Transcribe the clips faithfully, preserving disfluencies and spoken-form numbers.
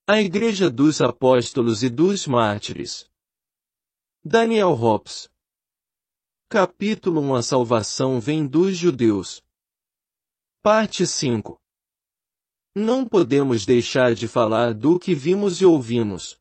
A Igreja dos Apóstolos e dos Mártires. Daniel Hobbes. Capítulo um A salvação vem dos judeus. Parte cinco. Não podemos deixar de falar do que vimos e ouvimos.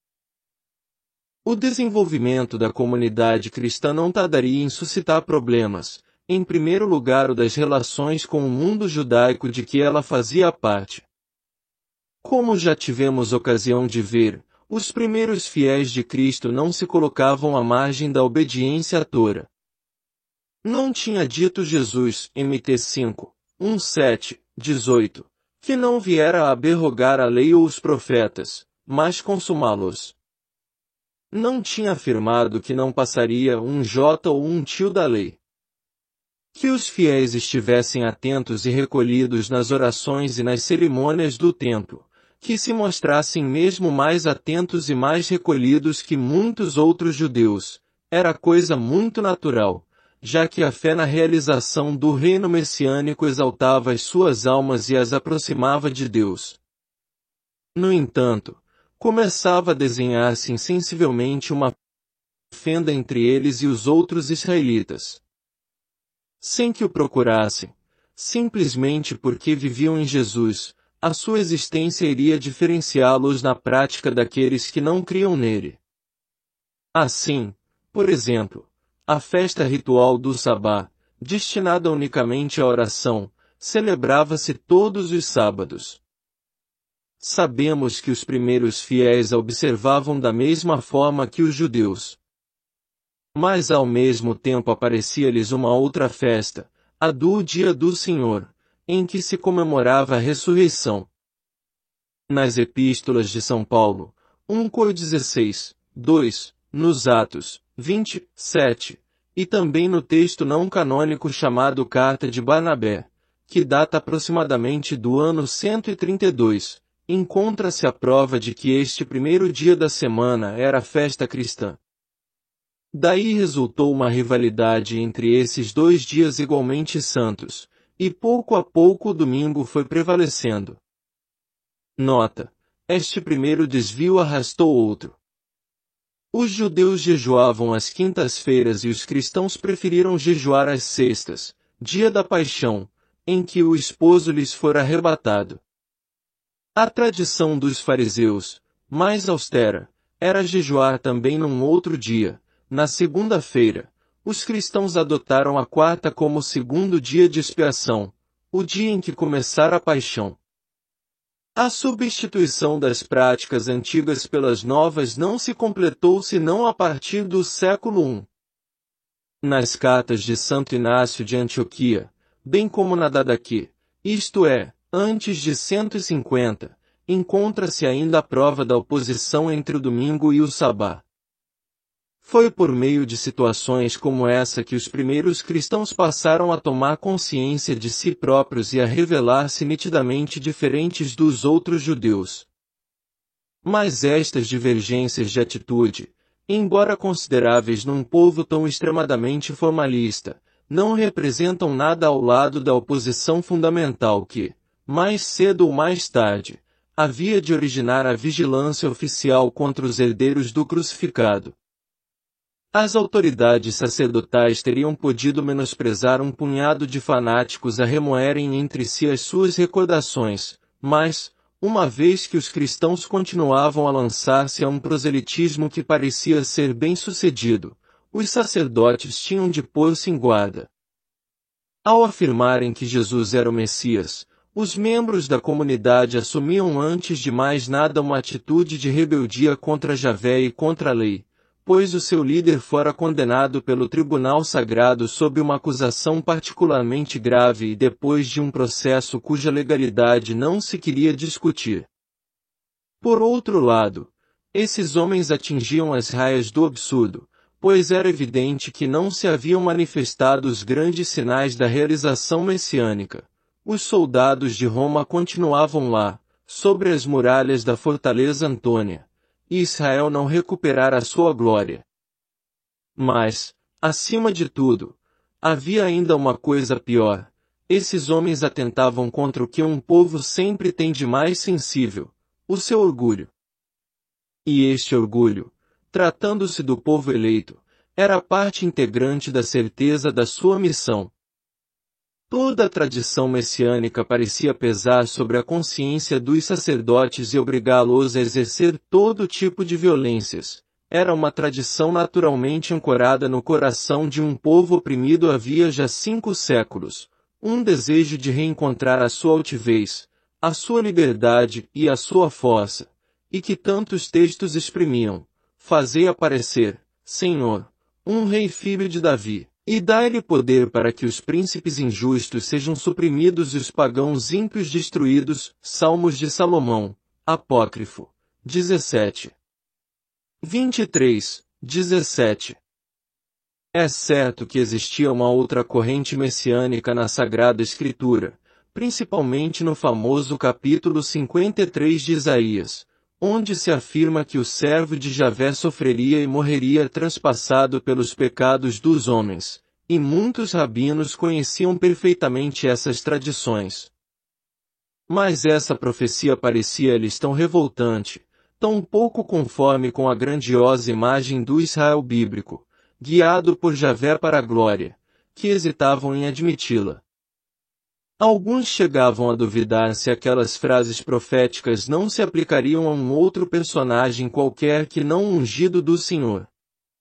O desenvolvimento da comunidade cristã não tardaria em suscitar problemas, em primeiro lugar o das relações com o mundo judaico de que ela fazia parte. Como já tivemos ocasião de ver, os primeiros fiéis de Cristo não se colocavam à margem da obediência à Tora. Não tinha dito Jesus, M T cinco, um sete, dezoito, que não viera a abrogar a lei ou os profetas, mas consumá-los. Não tinha afirmado que não passaria um J ou um tio da lei. Que os fiéis estivessem atentos e recolhidos nas orações e nas cerimônias do templo, que se mostrassem mesmo mais atentos e mais recolhidos que muitos outros judeus, era coisa muito natural, já que a fé na realização do reino messiânico exaltava as suas almas e as aproximava de Deus. No entanto, começava a desenhar-se insensivelmente uma fenda entre eles e os outros israelitas. Sem que o procurassem, simplesmente porque viviam em Jesus, a sua existência iria diferenciá-los na prática daqueles que não criam nele. Assim, por exemplo, a festa ritual do Sabá, destinada unicamente à oração, celebrava-se todos os sábados. Sabemos que os primeiros fiéis a observavam da mesma forma que os judeus. Mas ao mesmo tempo aparecia-lhes uma outra festa, a do Dia do Senhor, em que se comemorava a ressurreição. Nas Epístolas de São Paulo, um cor dezesseis, dois, nos Atos, vinte, sete, e também no texto não canônico chamado Carta de Barnabé, que data aproximadamente do ano cento e trinta e dois, encontra-se a prova de que este primeiro dia da semana era a festa cristã. Daí resultou uma rivalidade entre esses dois dias igualmente santos, e pouco a pouco o domingo foi prevalecendo. Nota: este primeiro desvio arrastou outro. Os judeus jejuavam às quintas-feiras e os cristãos preferiram jejuar às sextas, dia da paixão, em que o esposo lhes fora arrebatado. A tradição dos fariseus, mais austera, era jejuar também num outro dia, na segunda-feira. Os cristãos adotaram a quarta como segundo dia de expiação, o dia em que começara a paixão. A substituição das práticas antigas pelas novas não se completou senão a partir do século primeiro. Nas cartas de Santo Inácio de Antioquia, bem como na da daqui, isto é, antes de cento e cinquenta, encontra-se ainda a prova da oposição entre o domingo e o sabá. Foi por meio de situações como essa que os primeiros cristãos passaram a tomar consciência de si próprios e a revelar-se nitidamente diferentes dos outros judeus. Mas estas divergências de atitude, embora consideráveis num povo tão extremadamente formalista, não representam nada ao lado da oposição fundamental que, mais cedo ou mais tarde, havia de originar a vigilância oficial contra os herdeiros do crucificado. As autoridades sacerdotais teriam podido menosprezar um punhado de fanáticos a remoerem entre si as suas recordações, mas, uma vez que os cristãos continuavam a lançar-se a um proselitismo que parecia ser bem-sucedido, os sacerdotes tinham de pôr-se em guarda. Ao afirmarem que Jesus era o Messias, os membros da comunidade assumiam antes de mais nada uma atitude de rebeldia contra Javé e contra a lei, pois o seu líder fora condenado pelo tribunal sagrado sob uma acusação particularmente grave e depois de um processo cuja legalidade não se queria discutir. Por outro lado, esses homens atingiam as raias do absurdo, pois era evidente que não se haviam manifestado os grandes sinais da realização messiânica. Os soldados de Roma continuavam lá, sobre as muralhas da fortaleza Antônia, e Israel não recuperara a sua glória. Mas, acima de tudo, havia ainda uma coisa pior. Esses homens atentavam contra o que um povo sempre tem de mais sensível, o seu orgulho. E este orgulho, tratando-se do povo eleito, era parte integrante da certeza da sua missão. Toda a tradição messiânica parecia pesar sobre a consciência dos sacerdotes e obrigá-los a exercer todo tipo de violências. Era uma tradição naturalmente ancorada no coração de um povo oprimido havia já cinco séculos, um desejo de reencontrar a sua altivez, a sua liberdade e a sua força, e que tantos textos exprimiam: fazei aparecer, Senhor, um rei filho de Davi. E dai-lhe poder para que os príncipes injustos sejam suprimidos e os pagãos ímpios destruídos. Salmos de Salomão, Apócrifo, dezessete. vinte e três, dezessete. É certo que existia uma outra corrente messiânica na Sagrada Escritura, principalmente no famoso capítulo cinquenta e três de Isaías, onde se afirma que o servo de Javé sofreria e morreria transpassado pelos pecados dos homens, e muitos rabinos conheciam perfeitamente essas tradições. Mas essa profecia parecia-lhes tão revoltante, tão pouco conforme com a grandiosa imagem do Israel bíblico, guiado por Javé para a glória, que hesitavam em admiti-la. Alguns chegavam a duvidar se aquelas frases proféticas não se aplicariam a um outro personagem qualquer que não o ungido do Senhor.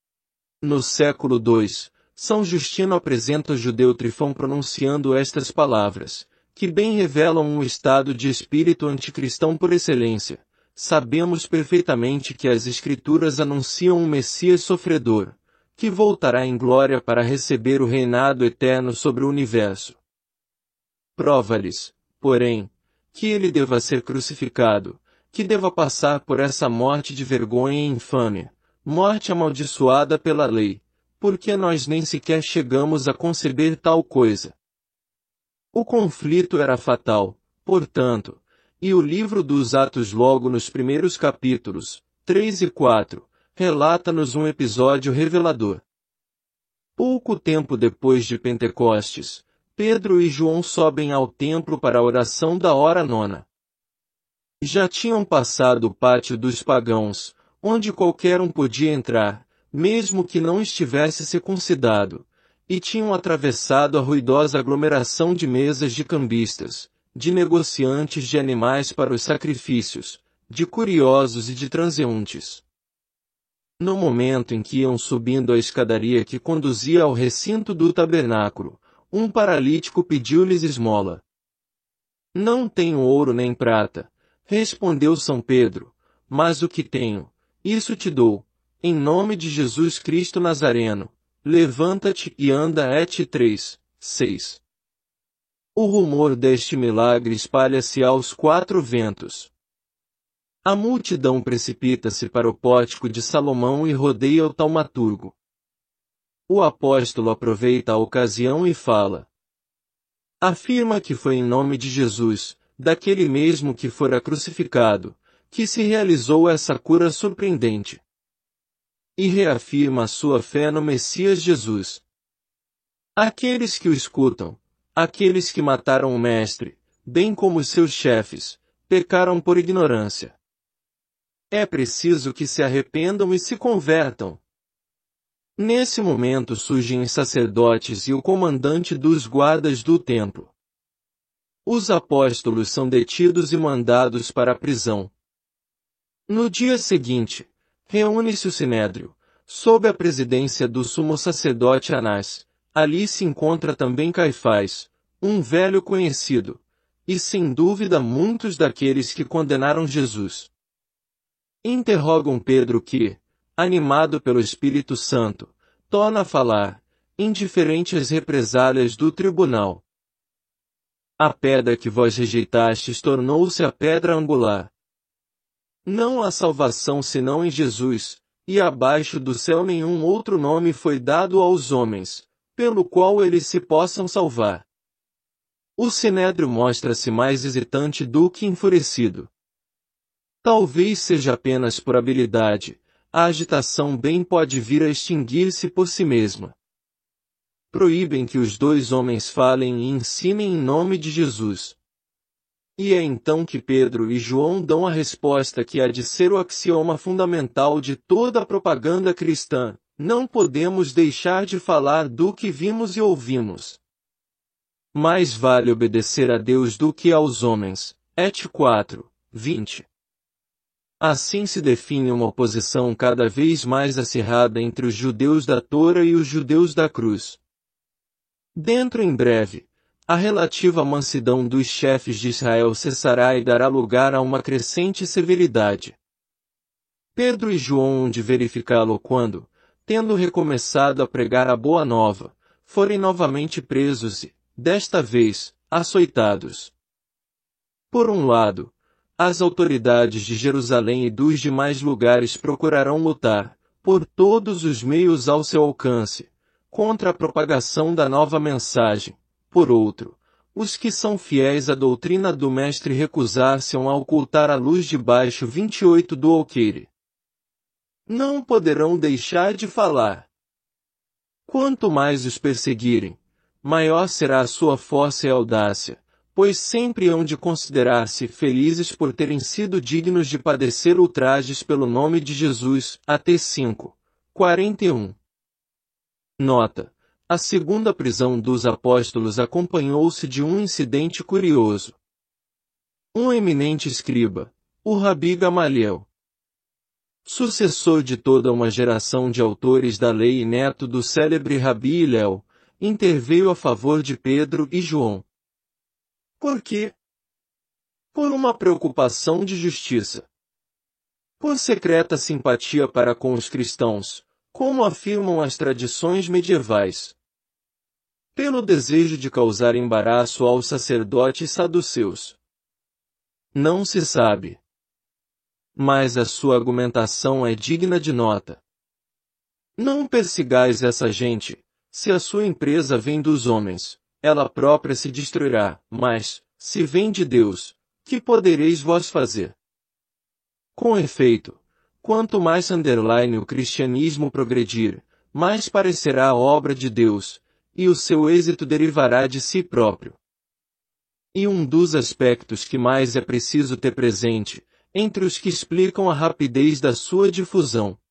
No século dois, São Justino apresenta o judeu Trifão pronunciando estas palavras, que bem revelam um estado de espírito anticristão por excelência. Sabemos perfeitamente que as Escrituras anunciam um Messias sofredor, que voltará em glória para receber o reinado eterno sobre o universo. Prova-lhes, porém, que ele deva ser crucificado, que deva passar por essa morte de vergonha e infâmia, morte amaldiçoada pela lei, porque nós nem sequer chegamos a conceber tal coisa. O conflito era fatal, portanto, e o livro dos Atos logo nos primeiros capítulos, três e quatro, relata-nos um episódio revelador. Pouco tempo depois de Pentecostes, Pedro e João sobem ao templo para a oração da hora nona. Já tinham passado o pátio dos pagãos, onde qualquer um podia entrar, mesmo que não estivesse circuncidado, e tinham atravessado a ruidosa aglomeração de mesas de cambistas, de negociantes de animais para os sacrifícios, de curiosos e de transeuntes. No momento em que iam subindo a escadaria que conduzia ao recinto do tabernáculo, um paralítico pediu-lhes esmola. Não tenho ouro nem prata, respondeu São Pedro, mas o que tenho, isso te dou, em nome de Jesus Cristo Nazareno, levanta-te e anda. Et três, seis. O rumor deste milagre espalha-se aos quatro ventos. A multidão precipita-se para o pórtico de Salomão e rodeia o taumaturgo. O apóstolo aproveita a ocasião e fala. Afirma que foi em nome de Jesus, daquele mesmo que fora crucificado, que se realizou essa cura surpreendente. E reafirma a sua fé no Messias Jesus. Aqueles que o escutam, aqueles que mataram o Mestre, bem como os seus chefes, pecaram por ignorância. É preciso que se arrependam e se convertam. Nesse momento surgem os sacerdotes e o comandante dos guardas do templo. Os apóstolos são detidos e mandados para a prisão. No dia seguinte, reúne-se o Sinédrio, sob a presidência do sumo sacerdote Anás. Ali se encontra também Caifás, um velho conhecido, e sem dúvida muitos daqueles que condenaram Jesus. Interrogam Pedro que, animado pelo Espírito Santo, torna a falar, indiferente às represálias do tribunal. A pedra que vós rejeitastes tornou-se a pedra angular. Não há salvação senão em Jesus, e abaixo do céu nenhum outro nome foi dado aos homens, pelo qual eles se possam salvar. O Sinédrio mostra-se mais hesitante do que enfurecido. Talvez seja apenas por habilidade, a agitação bem pode vir a extinguir-se por si mesma. Proíbem que os dois homens falem e ensinem em nome de Jesus. E é então que Pedro e João dão a resposta que há de ser o axioma fundamental de toda a propaganda cristã: não podemos deixar de falar do que vimos e ouvimos. Mais vale obedecer a Deus do que aos homens. Et quatro, vinte. Assim se define uma oposição cada vez mais acirrada entre os judeus da Tora e os judeus da cruz. Dentro em breve, a relativa mansidão dos chefes de Israel cessará e dará lugar a uma crescente severidade. Pedro e João hão de verificá-lo quando, tendo recomeçado a pregar a boa nova, forem novamente presos e, desta vez, açoitados. Por um lado, as autoridades de Jerusalém e dos demais lugares procurarão lutar, por todos os meios ao seu alcance, contra a propagação da nova mensagem. Por outro, os que são fiéis à doutrina do Mestre recusar-se-ão a ocultar a luz debaixo vinte e oito do alqueire. Não poderão deixar de falar. Quanto mais os perseguirem, maior será a sua força e audácia, pois sempre hão de considerar-se felizes por terem sido dignos de padecer ultrajes pelo nome de Jesus. Até cinco, quarenta e um. Nota: a segunda prisão dos apóstolos acompanhou-se de um incidente curioso. Um eminente escriba, o Rabi Gamaliel, sucessor de toda uma geração de autores da lei e neto do célebre Rabi Hillel, interveio a favor de Pedro e João. Por quê? Por uma preocupação de justiça. Por secreta simpatia para com os cristãos, como afirmam as tradições medievais. Pelo desejo de causar embaraço aos sacerdotes saduceus. Não se sabe. Mas a sua argumentação é digna de nota. Não persigais essa gente. Se a sua empresa vem dos homens, ela própria se destruirá, mas, se vem de Deus, que podereis vós fazer? Com efeito, quanto mais underline o cristianismo progredir, mais parecerá a obra de Deus, e o seu êxito derivará de si próprio. E um dos aspectos que mais é preciso ter presente, entre os que explicam a rapidez da sua difusão,